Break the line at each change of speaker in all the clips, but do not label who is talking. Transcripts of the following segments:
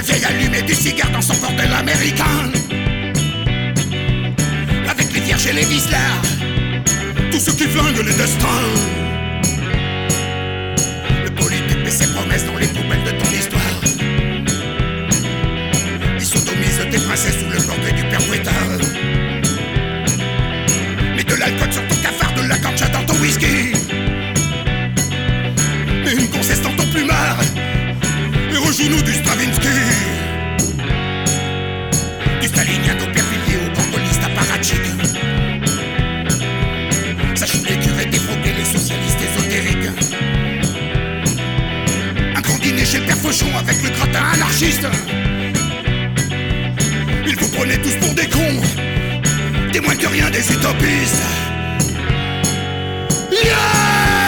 vieille allumait du cigare dans son bordel américain. Avec les vierges et les vislards, tous ceux qui flinguent les destins. Le politique met ses promesses dans les poubelles de ton histoire. Ils sodomisent tes princesses sous le portrait du père Fouettard. Mets de l'alcool sur ton cafard, de la ganja dans ton whisky. Mets une concesse dans ton plumard et rejoue-nous du Stravinsky. Du stalinien d'Aubervilliers au campoliste apparatchik. Sache les curés défroquer les socialistes ésotériques. Un grand dîner chez le père Fauchon avec le gratin anarchiste. Ils vous prenaient tous pour des cons, des moins que rien des utopistes. Yeah!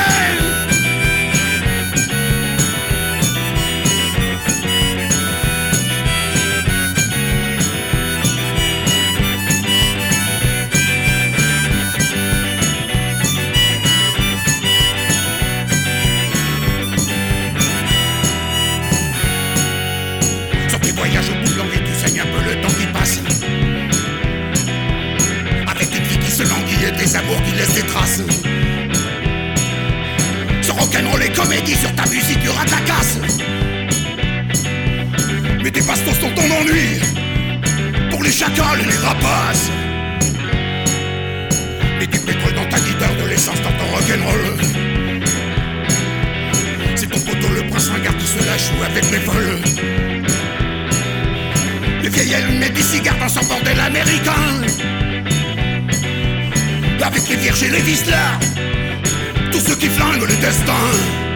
Voyage au bout de l'envie, tu saignes un peu le temps qui passe. Avec une vie qui se languit et des amours qui laissent des traces. Sans rock'n'roll les comédies sur ta musique, il y aura de la casse. Mais tes bastos sont ton ennui pour les chacals et les rapaces. Mets du pétrole dans ta guitare, de l'essence dans ton rock'n'roll. C'est ton poteau le prince ringard qui se la joue avec les vols. Le vieil elle met du cigare dans son bordel américain. Avec les vierges et les vislards, tous ceux qui flinguent le destin.